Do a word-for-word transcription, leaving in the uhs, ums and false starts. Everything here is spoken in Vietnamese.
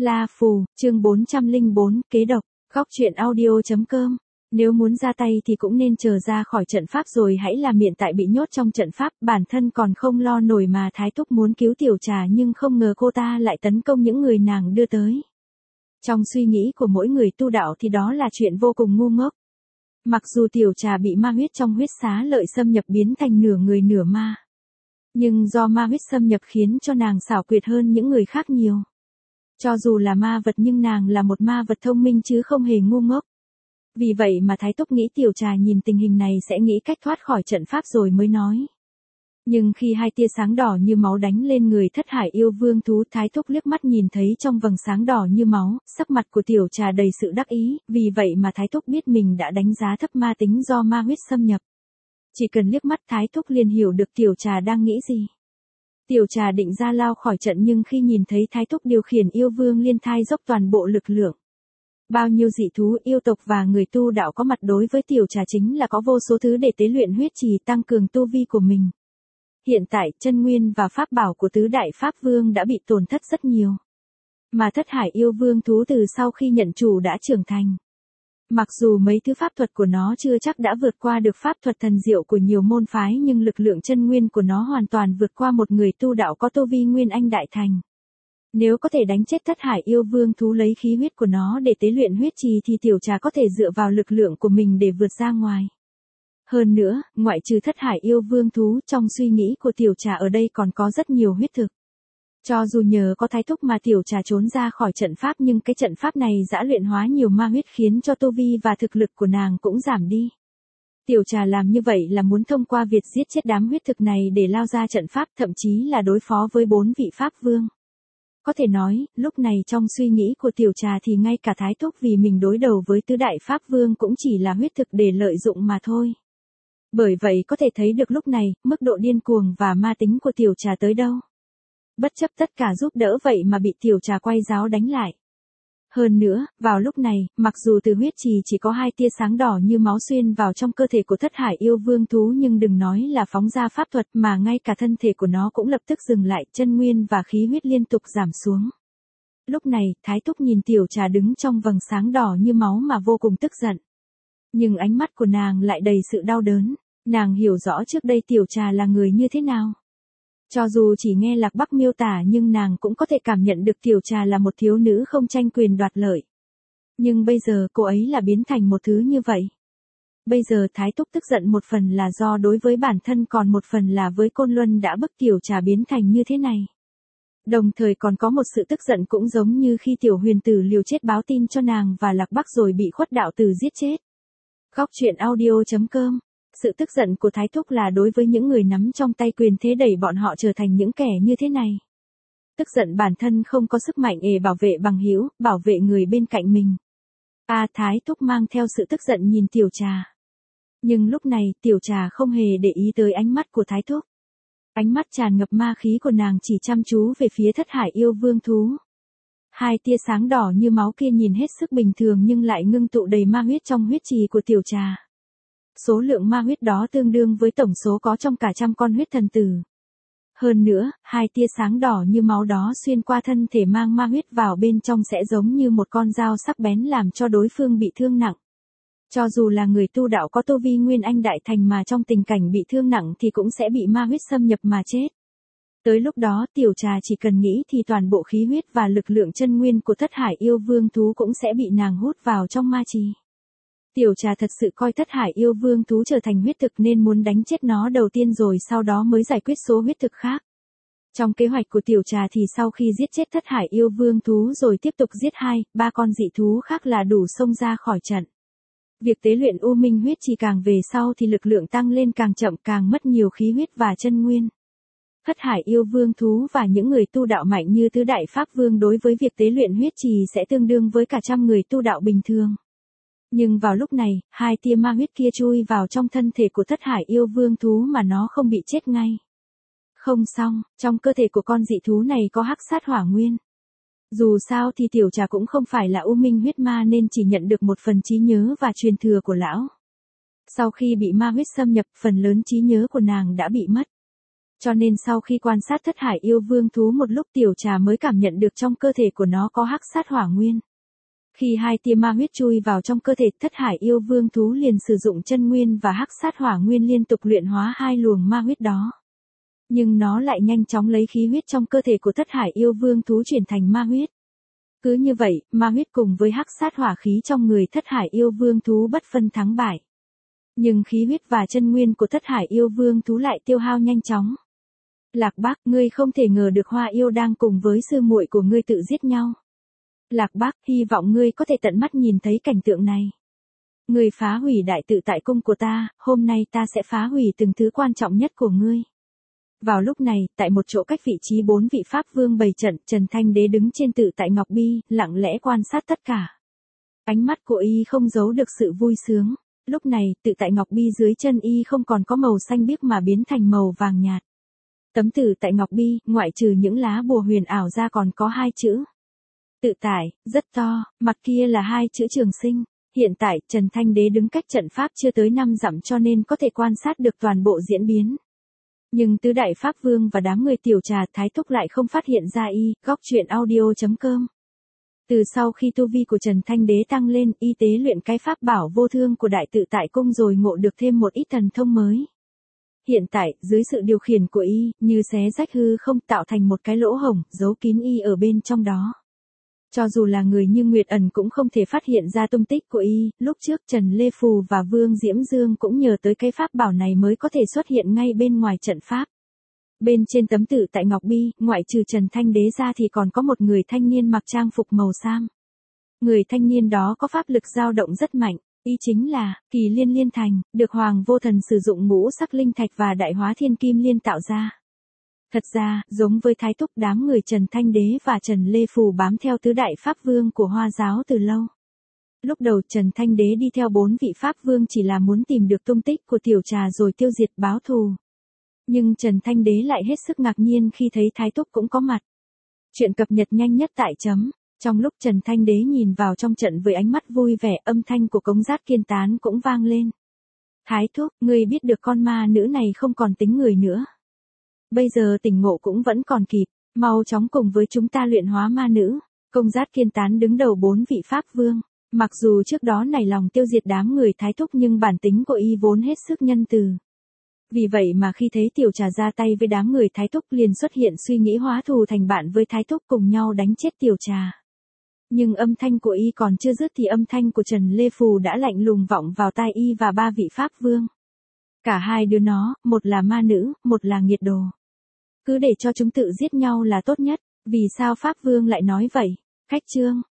La Phù, chương bốn trăm lẻ bốn, kế độc, góc truyện audio.com. Nếu muốn ra tay thì cũng nên chờ ra khỏi trận pháp rồi hãy làm hiện tại bị nhốt trong trận pháp, bản thân còn không lo nổi mà Thái Túc muốn cứu Tiểu Trà nhưng không ngờ cô ta lại tấn công những người nàng đưa tới. Trong suy nghĩ của mỗi người tu đạo thì đó là chuyện vô cùng ngu ngốc. Mặc dù Tiểu Trà bị ma huyết trong huyết xá lợi xâm nhập biến thành nửa người nửa ma. Nhưng do ma huyết xâm nhập khiến cho nàng xảo quyệt hơn những người khác nhiều. Cho dù là ma vật nhưng nàng là một ma vật thông minh chứ không hề ngu ngốc. Vì vậy mà Thái Túc nghĩ Tiểu Trà nhìn tình hình này sẽ nghĩ cách thoát khỏi trận pháp rồi mới nói. Nhưng khi hai tia sáng đỏ như máu đánh lên người Thất Hải yêu vương thú, Thái Túc liếc mắt nhìn thấy trong vầng sáng đỏ như máu, sắc mặt của Tiểu Trà đầy sự đắc ý, vì vậy mà Thái Túc biết mình đã đánh giá thấp ma tính do ma huyết xâm nhập. Chỉ cần liếc mắt Thái Túc liền hiểu được Tiểu Trà đang nghĩ gì. Tiểu Trà định ra lao khỏi trận nhưng khi nhìn thấy Thái Túc điều khiển yêu vương liên thai dốc toàn bộ lực lượng. Bao nhiêu dị thú, yêu tộc và người tu đạo có mặt đối với Tiểu Trà chính là có vô số thứ để tế luyện huyết trì tăng cường tu vi của mình. Hiện tại, chân nguyên và pháp bảo của tứ đại pháp vương đã bị tổn thất rất nhiều. Mà Thất Hải yêu vương thú từ sau khi nhận chủ đã trưởng thành. Mặc dù mấy thứ pháp thuật của nó chưa chắc đã vượt qua được pháp thuật thần diệu của nhiều môn phái nhưng lực lượng chân nguyên của nó hoàn toàn vượt qua một người tu đạo có tu vi nguyên anh đại thành. Nếu có thể đánh chết Thất Hải yêu vương thú lấy khí huyết của nó để tế luyện huyết trì thì Tiểu Trà có thể dựa vào lực lượng của mình để vượt ra ngoài. Hơn nữa, ngoại trừ Thất Hải yêu vương thú, trong suy nghĩ của Tiểu Trà ở đây còn có rất nhiều huyết thực. Cho dù nhờ có Thái Túc mà Tiểu Trà trốn ra khỏi trận pháp nhưng cái trận pháp này đã luyện hóa nhiều ma huyết khiến cho tu vi và thực lực của nàng cũng giảm đi. Tiểu Trà làm như vậy là muốn thông qua việc giết chết đám huyết thực này để lao ra trận pháp, thậm chí là đối phó với bốn vị pháp vương. Có thể nói, lúc này trong suy nghĩ của Tiểu Trà thì ngay cả Thái Túc vì mình đối đầu với tứ đại pháp vương cũng chỉ là huyết thực để lợi dụng mà thôi. Bởi vậy có thể thấy được lúc này, mức độ điên cuồng và ma tính của Tiểu Trà tới đâu. Bất chấp tất cả giúp đỡ vậy mà bị Tiểu Trà quay giáo đánh lại. Hơn nữa, vào lúc này, mặc dù từ huyết trì chỉ có hai tia sáng đỏ như máu xuyên vào trong cơ thể của Thất Hải yêu vương thú nhưng đừng nói là phóng ra pháp thuật mà ngay cả thân thể của nó cũng lập tức dừng lại, chân nguyên và khí huyết liên tục giảm xuống. Lúc này, Thái Túc nhìn Tiểu Trà đứng trong vầng sáng đỏ như máu mà vô cùng tức giận. Nhưng ánh mắt của nàng lại đầy sự đau đớn, nàng hiểu rõ trước đây Tiểu Trà là người như thế nào. Cho dù chỉ nghe Lạc Bắc miêu tả nhưng nàng cũng có thể cảm nhận được Tiểu Trà là một thiếu nữ không tranh quyền đoạt lợi. Nhưng bây giờ cô ấy là biến thành một thứ như vậy. Bây giờ Thái Túc tức giận một phần là do đối với bản thân còn một phần là với Côn Luân đã bức Tiểu Trà biến thành như thế này. Đồng thời còn có một sự tức giận cũng giống như khi Tiểu Huyền Tử liều chết báo tin cho nàng và Lạc Bắc rồi bị Khuất Đạo Tử giết chết. Góc truyện audio.com. Sự tức giận của Thái Túc là đối với những người nắm trong tay quyền thế đẩy bọn họ trở thành những kẻ như thế này. Tức giận bản thân không có sức mạnh để bảo vệ bằng hữu, bảo vệ người bên cạnh mình. A Thái Túc mang theo sự tức giận nhìn Tiểu Trà. Nhưng lúc này Tiểu Trà không hề để ý tới ánh mắt của Thái Túc. Ánh mắt tràn ngập ma khí của nàng chỉ chăm chú về phía Thất Hải yêu vương thú. Hai tia sáng đỏ như máu kia nhìn hết sức bình thường nhưng lại ngưng tụ đầy ma huyết trong huyết trì của Tiểu Trà. Số lượng ma huyết đó tương đương với tổng số có trong cả trăm con huyết thần tử. Hơn nữa, hai tia sáng đỏ như máu đó xuyên qua thân thể mang ma huyết vào bên trong sẽ giống như một con dao sắc bén làm cho đối phương bị thương nặng. Cho dù là người tu đạo có tu vi nguyên anh đại thành mà trong tình cảnh bị thương nặng thì cũng sẽ bị ma huyết xâm nhập mà chết. Tới lúc đó Tiểu Trà chỉ cần nghĩ thì toàn bộ khí huyết và lực lượng chân nguyên của Thất Hải yêu vương thú cũng sẽ bị nàng hút vào trong ma trì. Tiểu Trà thật sự coi Thất Hải yêu vương thú trở thành huyết thực nên muốn đánh chết nó đầu tiên rồi sau đó mới giải quyết số huyết thực khác. Trong kế hoạch của Tiểu Trà thì sau khi giết chết Thất Hải yêu vương thú rồi tiếp tục giết hai, ba con dị thú khác là đủ xông ra khỏi trận. Việc tế luyện U Minh huyết chỉ càng về sau thì lực lượng tăng lên càng chậm càng mất nhiều khí huyết và chân nguyên. Thất Hải yêu vương thú và những người tu đạo mạnh như tứ đại pháp vương đối với việc tế luyện huyết trì sẽ tương đương với cả trăm người tu đạo bình thường. Nhưng vào lúc này, hai tia ma huyết kia chui vào trong thân thể của Thất Hải yêu vương thú mà nó không bị chết ngay. Không xong, trong cơ thể của con dị thú này có hắc sát hỏa nguyên. Dù sao thì Tiểu Trà cũng không phải là U Minh huyết ma nên chỉ nhận được một phần trí nhớ và truyền thừa của lão. Sau khi bị ma huyết xâm nhập, phần lớn trí nhớ của nàng đã bị mất. Cho nên sau khi quan sát thất hải yêu vương thú một lúc Tiểu Trà mới cảm nhận được trong cơ thể của nó có hắc sát hỏa nguyên. Khi hai tia ma huyết chui vào trong cơ thể thất hải yêu vương thú liền sử dụng chân nguyên và hắc sát hỏa nguyên liên tục luyện hóa hai luồng ma huyết đó. Nhưng nó lại nhanh chóng lấy khí huyết trong cơ thể của thất hải yêu vương thú chuyển thành ma huyết. Cứ như vậy, ma huyết cùng với hắc sát hỏa khí trong người thất hải yêu vương thú bất phân thắng bại. Nhưng khí huyết và chân nguyên của thất hải yêu vương thú lại tiêu hao nhanh chóng. Lạc Bác, ngươi không thể ngờ được Hoa Yêu đang cùng với sư muội của ngươi tự giết nhau. Lạc Bác, hy vọng ngươi có thể tận mắt nhìn thấy cảnh tượng này. Ngươi phá hủy đại tự tại cung của ta, hôm nay ta sẽ phá hủy từng thứ quan trọng nhất của ngươi. Vào lúc này, tại một chỗ cách vị trí bốn vị Pháp Vương bày trận, Trần Thanh Đế đứng trên tự tại Ngọc Bi, lặng lẽ quan sát tất cả. Ánh mắt của y không giấu được sự vui sướng. Lúc này, tự tại Ngọc Bi dưới chân y không còn có màu xanh biếc mà biến thành màu vàng nhạt. Tấm tự tại Ngọc Bi, ngoại trừ những lá bùa huyền ảo ra còn có hai chữ. Tự tại, rất to, mặt kia là hai chữ Trường Sinh. Hiện tại, Trần Thanh Đế đứng cách trận pháp chưa tới năm dặm cho nên có thể quan sát được toàn bộ diễn biến. Nhưng tứ đại Pháp Vương và đám người Tiểu Trà Thái Túc lại không phát hiện ra y, góc truyện audio chấm com. Từ sau khi tu vi của Trần Thanh Đế tăng lên, y tế luyện cái pháp bảo vô thương của đại tự tại cung rồi ngộ được thêm một ít thần thông mới. Hiện tại, dưới sự điều khiển của y, như xé rách hư không tạo thành một cái lỗ hổng, giấu kín y ở bên trong đó. Cho dù là người như Nguyệt Ẩn cũng không thể phát hiện ra tung tích của y, lúc trước Trần Lê Phù và Vương Diễm Dương cũng nhờ tới cái pháp bảo này mới có thể xuất hiện ngay bên ngoài trận pháp. Bên trên tấm tự tại Ngọc Bi, ngoại trừ Trần Thanh Đế ra thì còn có một người thanh niên mặc trang phục màu xám. Người thanh niên đó có pháp lực dao động rất mạnh, y chính là Kỳ Liên Liên Thành, được Hoàng Vô Thần sử dụng ngũ sắc linh thạch và đại hóa thiên kim liên tạo ra. Thật ra, giống với Thái Túc, đám người Trần Thanh Đế và Trần Lê Phù bám theo tứ đại Pháp Vương của Hoa giáo từ lâu. Lúc đầu Trần Thanh Đế đi theo bốn vị Pháp Vương chỉ là muốn tìm được tung tích của Tiểu Trà rồi tiêu diệt báo thù. Nhưng Trần Thanh Đế lại hết sức ngạc nhiên khi thấy Thái Túc cũng có mặt. Chuyện cập nhật nhanh nhất tại chấm. Trong lúc Trần Thanh Đế nhìn vào trong trận với ánh mắt vui vẻ, âm thanh của Cống Giác Kiên Tán cũng vang lên. Thái Thúc, ngươi biết được con ma nữ này không còn tính người nữa. Bây giờ tỉnh ngộ cũng vẫn còn kịp, mau chóng cùng với chúng ta luyện hóa ma nữ. Công Giác Kiên Tán đứng đầu bốn vị Pháp Vương. Mặc dù trước đó nảy lòng tiêu diệt đám người Thái Thúc nhưng bản tính của y vốn hết sức nhân từ. Vì vậy mà khi thấy Tiểu Trà ra tay với đám người Thái Túc liền xuất hiện suy nghĩ hóa thù thành bạn với Thái Túc cùng nhau đánh chết Tiểu Trà. Nhưng âm thanh của y còn chưa dứt thì âm thanh của Trần Lê Phù đã lạnh lùng vọng vào tai y và ba vị Pháp Vương. Cả hai đứa nó, một là ma nữ, một là nghiệt đồ. Cứ để cho chúng tự giết nhau là tốt nhất, vì sao Pháp Vương lại nói vậy? Khách chương.